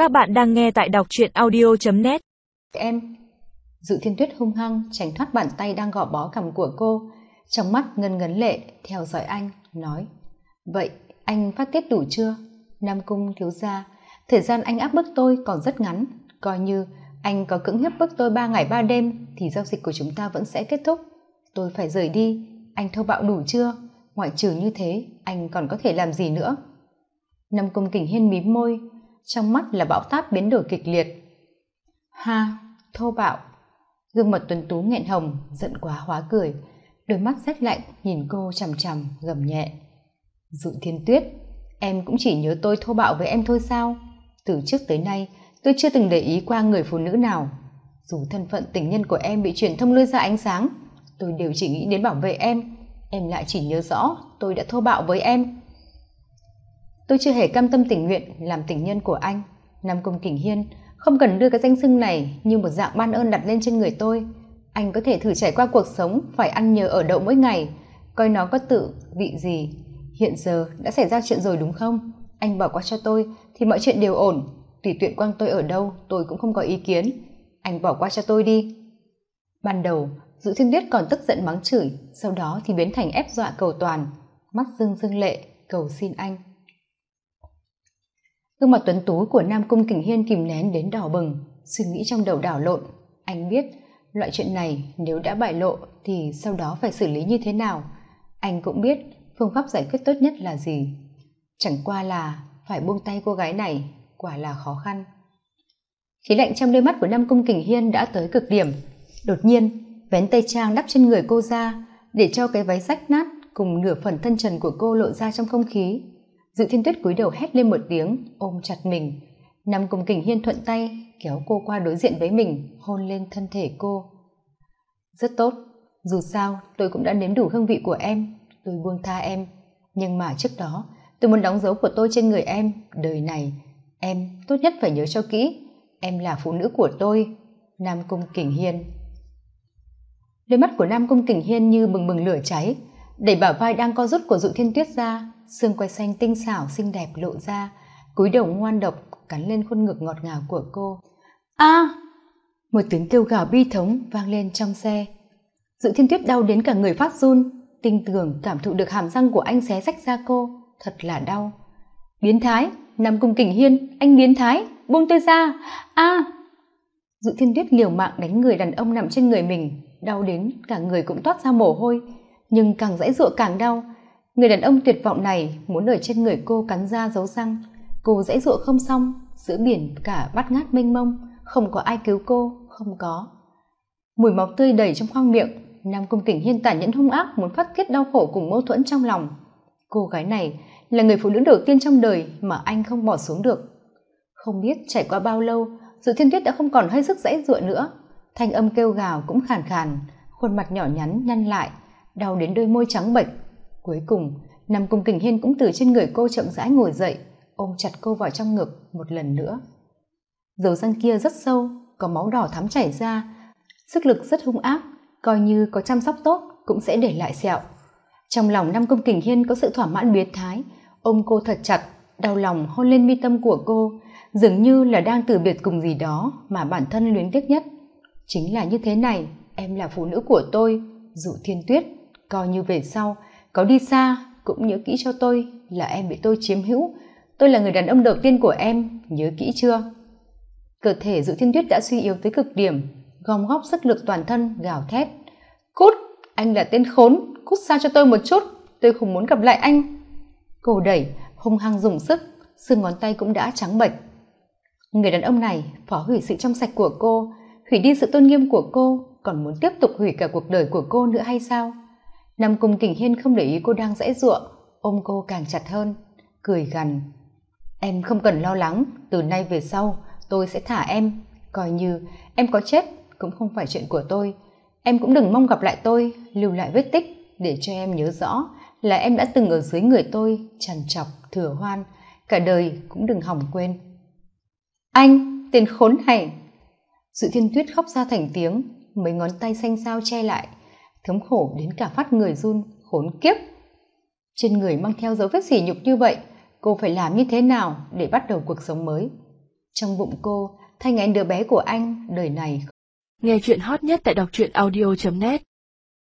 Các bạn đang nghe tại đọc truyện audio.net. Em. Dụ Thiên Tuyết hung hăng tránh thoát bàn tay đang gò bó cằm của cô, trong mắt ngấn ngấn lệ theo dõi anh, nói: Vậy anh phát tiết đủ chưa? Nam Cung thiếu gia, thời gian anh áp bức tôi còn rất ngắn, coi như anh có cưỡng hiếp bức tôi 3 ngày 3 đêm thì giao dịch của chúng ta vẫn sẽ kết thúc. Tôi phải rời đi, anh thô bạo đủ chưa? Ngoại trừ như thế anh còn có thể làm gì nữa? Nam Cung Kình Hiên mím môi, trong mắt là bão táp biến đổi kịch liệt. Ha, thô bạo. Gương mặt tuấn tú nghẹn hồng, giận quá hóa cười, đôi mắt rét lạnh nhìn cô chằm chằm, gầm nhẹ: Dụ Thiên Tuyết, em cũng chỉ nhớ tôi thô bạo với em thôi sao? Từ trước tới nay tôi chưa từng để ý qua người phụ nữ nào. Dù thân phận tình nhân của em bị truyền thông lôi ra ánh sáng, tôi đều chỉ nghĩ đến bảo vệ em lại chỉ nhớ rõ tôi đã thô bạo với em. Tôi chưa hề cam tâm tình nguyện làm tình nhân của anh. Nam Cung Kình Hiên, không cần đưa cái danh xưng này như một dạng ban ơn đặt lên trên người tôi. Anh có thể thử trải qua cuộc sống phải ăn nhờ ở đậu mỗi ngày, coi nó có tự vị gì. Hiện giờ đã xảy ra chuyện rồi đúng không? Anh bỏ qua cho tôi thì mọi chuyện đều ổn. Tùy tiện quăng tôi ở đâu tôi cũng không có ý kiến. Anh bỏ qua cho tôi đi. Ban đầu Dụ Thiên Tuyết còn tức giận mắng chửi, sau đó thì biến thành ép dọa cầu toàn, mắt rưng rưng lệ cầu xin anh. Gương mặt tuấn tú của Nam Cung Kình Hiên kìm nén đến đỏ bừng, suy nghĩ trong đầu đảo lộn. Anh biết loại chuyện này nếu đã bại lộ thì sau đó phải xử lý như thế nào. Anh cũng biết phương pháp giải quyết tốt nhất là gì. Chẳng qua là phải buông tay cô gái này quả là khó khăn. Khí lạnh trong đôi mắt của Nam Cung Kình Hiên đã tới cực điểm. Đột nhiên vén tây trang đắp trên người cô ra, để cho cái váy rách nát cùng nửa phần thân trần của cô lộ ra trong không khí. Dụ Thiên Tuyết cúi đầu hét lên một tiếng, ôm chặt mình. Nam Cung Kình Hiên thuận tay kéo cô qua đối diện với mình, hôn lên thân thể cô. Rất tốt, dù sao tôi cũng đã nếm đủ hương vị của em, tôi buông tha em. Nhưng mà trước đó tôi muốn đóng dấu của tôi trên người em. Đời này em tốt nhất phải nhớ cho kỹ, em là phụ nữ của tôi. Nam Cung Kình Hiên. Đôi mắt của Nam Cung Kình Hiên như bừng bừng lửa cháy, đẩy bả vai đang co rút của Dụ Thiên Tuyết ra, xương quai xanh tinh xảo xinh đẹp lộ ra, cúi đầu ngoan độc cắn lên khuôn ngực ngọt ngào của cô. A! Một tiếng kêu gào bi thống vang lên trong xe. Dụ Thiên Tuyết đau đến cả người phát run, tinh tường cảm thụ được hàm răng của anh xé rách da cô, thật là đau. Biến thái! Nam Cung Kình Hiên, anh biến thái, buông tôi ra! A! Dụ Thiên Tuyết liều mạng đánh người đàn ông nằm trên người mình, đau đến cả người cũng toát ra mồ hôi, nhưng càng giãy giụa càng đau. Người đàn ông tuyệt vọng này muốn ở trên người cô cắn da giấu răng. Cô giãy giụa không xong, giữa biển cả bát ngát mênh mông, không có ai cứu cô, không có. Mùi máu tươi đầy trong khoang miệng. Nam Cung Kình Hiên tàn nhẫn hung ác muốn phát tiết đau khổ cùng mâu thuẫn trong lòng. Cô gái này là người phụ nữ đầu tiên trong đời mà anh không bỏ xuống được. Không biết trải qua bao lâu, Dụ Thiên Tuyết đã không còn hơi sức giãy giụa nữa, thanh âm kêu gào cũng khàn khàn, khuôn mặt nhỏ nhắn nhăn lại, đau đến đôi môi trắng bệch. Cuối cùng Nam Cung Kình Hiên cũng từ trên người cô chậm rãi ngồi dậy, ôm chặt cô vào trong ngực một lần nữa. Dấu răng kia rất sâu, có máu đỏ thắm chảy ra, sức lực rất hung ác, coi như có chăm sóc tốt cũng sẽ để lại sẹo. Trong lòng Nam Cung Kình Hiên có sự thỏa mãn biến thái, ôm cô thật chặt, đau lòng hôn lên mi tâm của cô, dường như là đang từ biệt cùng gì đó mà bản thân luyến tiếc nhất. Chính là như thế này, em là phụ nữ của tôi, Dụ Thiên Tuyết, coi như về sau có đi xa cũng nhớ kỹ cho tôi là em bị tôi chiếm hữu, tôi là người đàn ông đầu tiên của em, nhớ kỹ chưa? Cơ thể Dụ Thiên Tuyết đã suy yếu tới cực điểm, gom góp sức lực toàn thân gào thét: Cút, anh là tên khốn, cút xa cho tôi một chút, tôi không muốn gặp lại anh. Cô đẩy hung hăng dùng sức, xương ngón tay cũng đã trắng bệch. Người đàn ông này phá hủy sự trong sạch của cô, hủy đi sự tôn nghiêm của cô, còn muốn tiếp tục hủy cả cuộc đời của cô nữa hay sao? Nam Cung Kình Hiên không để ý cô đang giãy giụa, ôm cô càng chặt hơn, cười gằn: Em không cần lo lắng, từ nay về sau tôi sẽ thả em, coi như em có chết cũng không phải chuyện của tôi. Em cũng đừng mong gặp lại tôi, lưu lại vết tích để cho em nhớ rõ là em đã từng ở dưới người tôi trằn trọc thừa hoan, cả đời cũng đừng hỏng quên. Anh, tên khốn này! Dụ Thiên Tuyết khóc ra thành tiếng, mấy ngón tay xanh xao che lại, thống khổ đến cả phát người run. Khốn kiếp! Trên người mang theo dấu vết sỉ nhục như vậy, cô phải làm như thế nào để bắt đầu cuộc sống mới? Trong bụng cô, thai nghén đứa bé của anh đời này. Nghe chuyện hot nhất tại đọc truyện audio.net